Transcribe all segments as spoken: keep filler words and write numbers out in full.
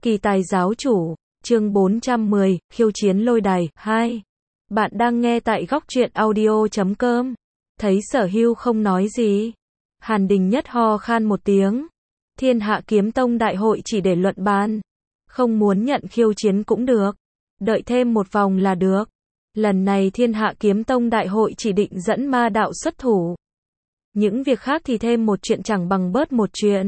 Kỳ tài giáo chủ, chương bốn trăm mười, khiêu chiến lôi đài, hai. Bạn đang nghe tại góc truyện audio chấm com. Thấy Sở Hưu không nói gì. Hàn Đình Nhất ho khan một tiếng. Thiên Hạ Kiếm Tông đại hội chỉ để luận bàn. Không muốn nhận khiêu chiến cũng được. Đợi thêm một vòng là được. Lần này Thiên Hạ Kiếm Tông đại hội chỉ định dẫn ma đạo xuất thủ. Những việc khác thì thêm một chuyện chẳng bằng bớt một chuyện.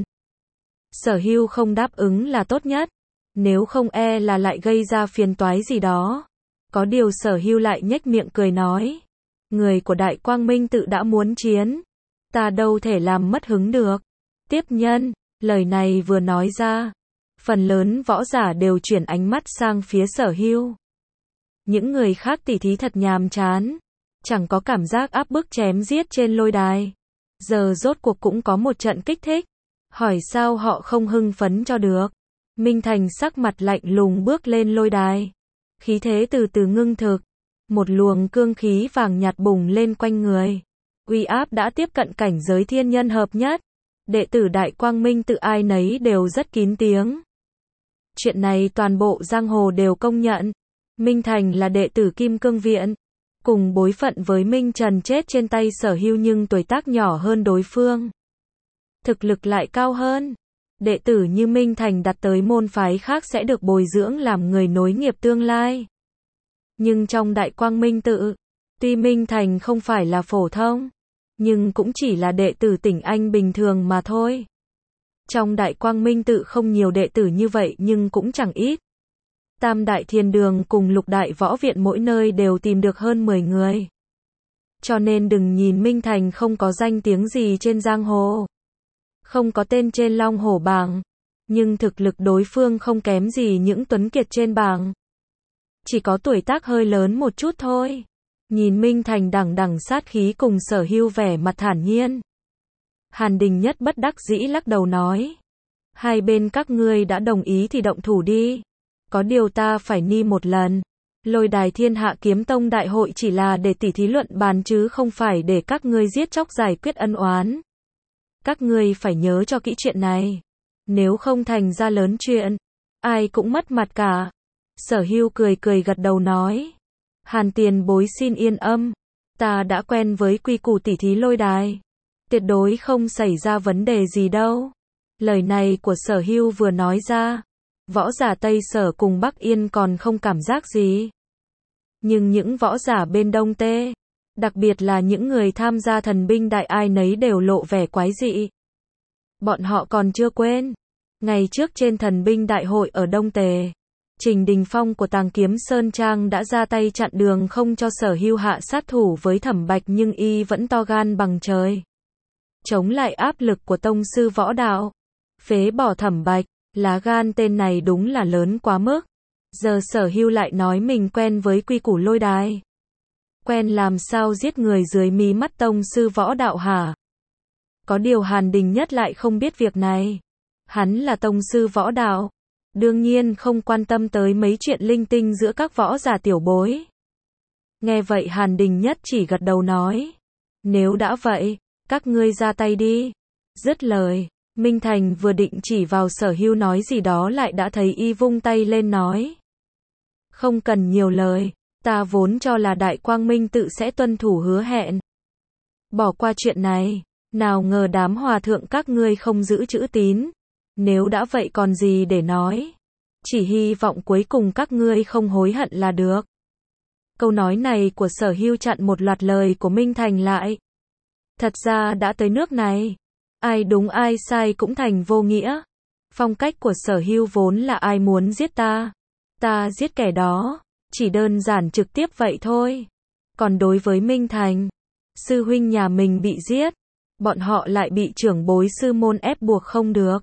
Sở Hưu không đáp ứng là tốt nhất. Nếu không e là lại gây ra phiền toái gì đó. Có điều Sở Hưu lại nhếch miệng cười nói. Người của Đại Quang Minh tự đã muốn chiến. Ta đâu thể làm mất hứng được. Tiếp nhân, lời này vừa nói ra. Phần lớn võ giả đều chuyển ánh mắt sang phía Sở Hưu. Những người khác tỉ thí thật nhàm chán. Chẳng có cảm giác áp bức chém giết trên lôi đài. Giờ rốt cuộc cũng có một trận kích thích. Hỏi sao họ không hưng phấn cho được. Minh Thành sắc mặt lạnh lùng bước lên lôi đài. Khí thế từ từ ngưng thực. Một luồng cương khí vàng nhạt bùng lên quanh người. Uy áp đã tiếp cận cảnh giới thiên nhân hợp nhất. Đệ tử Đại Quang Minh tự ai nấy đều rất kín tiếng. Chuyện này toàn bộ giang hồ đều công nhận. Minh Thành là đệ tử Kim Cương Viện. Cùng bối phận với Minh Trần chết trên tay Sở Hưu nhưng tuổi tác nhỏ hơn đối phương. Thực lực lại cao hơn. Đệ tử như Minh Thành đặt tới môn phái khác sẽ được bồi dưỡng làm người nối nghiệp tương lai. Nhưng trong Đại Quang Minh tự, tuy Minh Thành không phải là phổ thông, nhưng cũng chỉ là đệ tử tỉnh Anh bình thường mà thôi. Trong Đại Quang Minh tự không nhiều đệ tử như vậy nhưng cũng chẳng ít. Tam Đại Thiên Đường cùng Lục Đại Võ Viện mỗi nơi đều tìm được hơn mười người. Cho nên đừng nhìn Minh Thành không có danh tiếng gì trên giang hồ. Không có tên trên Long Hổ bảng. Nhưng thực lực đối phương không kém gì những tuấn kiệt trên bảng. Chỉ có tuổi tác hơi lớn một chút thôi. Nhìn Minh Thành đằng đằng sát khí cùng Sở Hưu vẻ mặt thản nhiên. Hàn Đình Nhất bất đắc dĩ lắc đầu nói. Hai bên các ngươi đã đồng ý thì động thủ đi. Có điều ta phải ni một lần. Lôi đài Thiên Hạ Kiếm Tông đại hội chỉ là để tỉ thí luận bàn chứ không phải để các ngươi giết chóc giải quyết ân oán. Các ngươi phải nhớ cho kỹ chuyện này. Nếu không thành ra lớn chuyện, ai cũng mất mặt cả. Sở Hưu cười cười gật đầu nói. Hàn tiền bối xin yên âm. Ta đã quen với quy củ tỉ thí lôi đài. Tuyệt đối không xảy ra vấn đề gì đâu. Lời này của Sở Hưu vừa nói ra. Võ giả Tây Sở cùng Bắc Yên còn không cảm giác gì. Nhưng những võ giả bên Đông Tê, đặc biệt là những người tham gia thần binh đại ai nấy đều lộ vẻ quái dị. Bọn họ còn chưa quên. Ngày trước trên thần binh đại hội ở Đông Tề, Trình Đình Phong của Tàng Kiếm Sơn Trang đã ra tay chặn đường không cho Sở Hưu hạ sát thủ với Thẩm Bạch nhưng y vẫn to gan bằng trời. Chống lại áp lực của tông sư võ đạo. Phế bỏ Thẩm Bạch, lá gan tên này đúng là lớn quá mức. Giờ Sở Hưu lại nói mình quen với quy củ lôi đài. Quen làm sao giết người dưới mí mắt tông sư võ đạo hả? Có điều Hàn Đình Nhất lại không biết việc này. Hắn là tông sư võ đạo. Đương nhiên không quan tâm tới mấy chuyện linh tinh giữa các võ giả tiểu bối. Nghe vậy Hàn Đình Nhất chỉ gật đầu nói. Nếu đã vậy, các ngươi ra tay đi. Dứt lời, Minh Thành vừa định chỉ vào Sở Hưu nói gì đó lại đã thấy y vung tay lên nói. Không cần nhiều lời, ta vốn cho là Đại Quang Minh tự sẽ tuân thủ hứa hẹn. Bỏ qua chuyện này, nào ngờ đám hòa thượng các ngươi không giữ chữ tín. Nếu đã vậy còn gì để nói. Chỉ hy vọng cuối cùng các ngươi không hối hận là được. Câu nói này của Sở Hưu chặn một loạt lời của Minh Thành lại. Thật ra đã tới nước này, ai đúng ai sai cũng thành vô nghĩa. Phong cách của Sở Hưu vốn là ai muốn giết ta, ta giết kẻ đó, chỉ đơn giản trực tiếp vậy thôi. Còn đối với Minh Thành, sư huynh nhà mình bị giết, bọn họ lại bị trưởng bối sư môn ép buộc không được.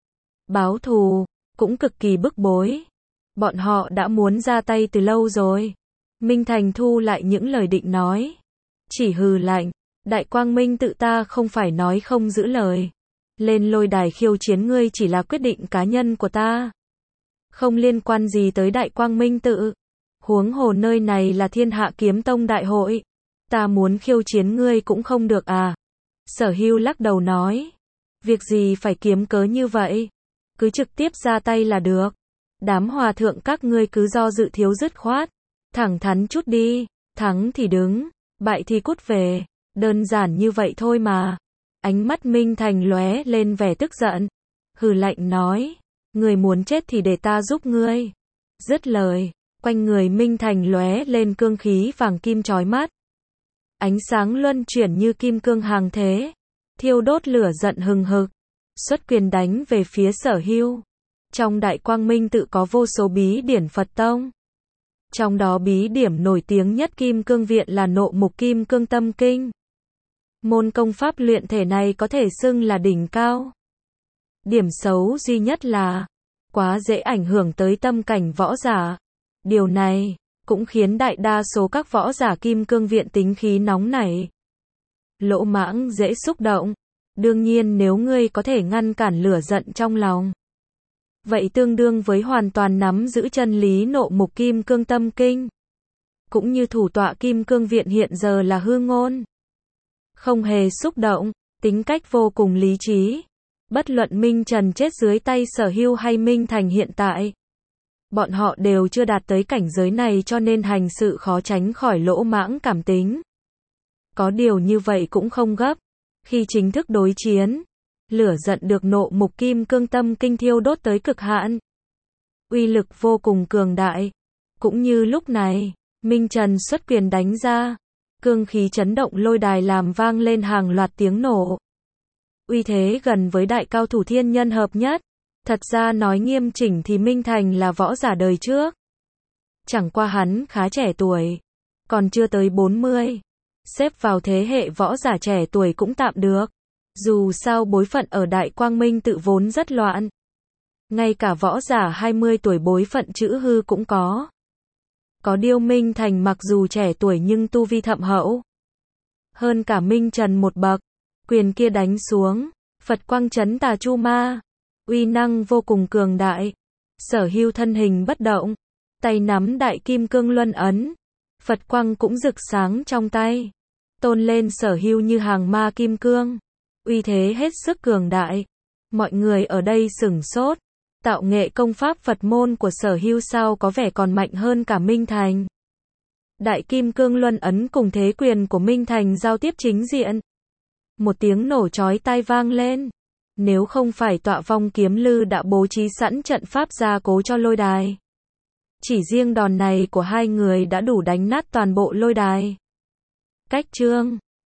Báo thù, cũng cực kỳ bức bối. Bọn họ đã muốn ra tay từ lâu rồi. Minh Thành thu lại những lời định nói. Chỉ hừ lạnh, Đại Quang Minh tự ta không phải nói không giữ lời. Lên lôi đài khiêu chiến ngươi chỉ là quyết định cá nhân của ta. Không liên quan gì tới Đại Quang Minh tự. Huống hồ nơi này là Thiên Hạ Kiếm Tông đại hội. Ta muốn khiêu chiến ngươi cũng không được à. Sở Hưu lắc đầu nói. Việc gì phải kiếm cớ như vậy. Cứ trực tiếp ra tay là được. Đám hòa thượng các ngươi cứ do dự thiếu dứt khoát. Thẳng thắn chút đi, thắng thì đứng, bại thì cút về. Đơn giản như vậy thôi mà. Ánh mắt Minh Thành lóe lên vẻ tức giận. Hừ lạnh nói, người muốn chết thì để ta giúp ngươi. Dứt lời, quanh người Minh Thành lóe lên cương khí vàng kim chói mắt. Ánh sáng luân chuyển như kim cương hàng thế, thiêu đốt lửa giận hừng hực, xuất quyền đánh về phía Sở Hưu. Trong Đại Quang Minh tự có vô số bí điển Phật tông. Trong đó bí điểm nổi tiếng nhất Kim Cương Viện là Nộ Mục Kim Cương Tâm Kinh. Môn công pháp luyện thể này có thể xưng là đỉnh cao. Điểm xấu duy nhất là quá dễ ảnh hưởng tới tâm cảnh võ giả. Điều này cũng khiến đại đa số các võ giả Kim Cương Viện tính khí nóng nảy, lỗ mãng, dễ xúc động. Đương nhiên nếu ngươi có thể ngăn cản lửa giận trong lòng, vậy tương đương với hoàn toàn nắm giữ chân lý Nộ Mục Kim Cương Tâm Kinh. Cũng như thủ tọa Kim Cương Viện hiện giờ là Hư Ngôn. Không hề xúc động, tính cách vô cùng lý trí. Bất luận Minh Trần chết dưới tay Sở Hưu hay Minh Thành hiện tại, bọn họ đều chưa đạt tới cảnh giới này cho nên hành sự khó tránh khỏi lỗ mãng cảm tính. Có điều như vậy cũng không gấp. Khi chính thức đối chiến, lửa giận được Nộ Mục Kim Cương Tâm Kinh thiêu đốt tới cực hạn. Uy lực vô cùng cường đại. Cũng như lúc này, Minh Trần xuất quyền đánh ra, cương khí chấn động lôi đài làm vang lên hàng loạt tiếng nổ. Uy thế gần với đại cao thủ thiên nhân hợp nhất. Thật ra nói nghiêm chỉnh thì Minh Thành là võ giả đời trước. Chẳng qua hắn khá trẻ tuổi, còn chưa tới bốn mươi. Xếp vào thế hệ võ giả trẻ tuổi cũng tạm được. Dù sao bối phận ở Đại Quang Minh tự vốn rất loạn. Ngay cả võ giả hai mươi tuổi bối phận chữ hư cũng có. Có điều Minh Thành mặc dù trẻ tuổi nhưng tu vi thâm hậu hơn cả Minh Trần một bậc. Quyền kia đánh xuống, Phật quang chấn tà chu ma, uy năng vô cùng cường đại. Sở Hưu thân hình bất động, tay nắm đại kim cương luân ấn, Phật quang cũng rực sáng trong tay, tôn lên Sở Hưu như hàng ma kim cương, uy thế hết sức cường đại. Mọi người ở đây sửng sốt, tạo nghệ công pháp Phật môn của Sở Hưu sao có vẻ còn mạnh hơn cả Minh Thành. Đại kim cương luân ấn cùng thế quyền của Minh Thành giao tiếp chính diện. Một tiếng nổ chói tai vang lên. Nếu không phải Tọa Vong Kiếm Lư đã bố trí sẵn trận pháp gia cố cho lôi đài, chỉ riêng đòn này của hai người đã đủ đánh nát toàn bộ lôi đài. Cách chương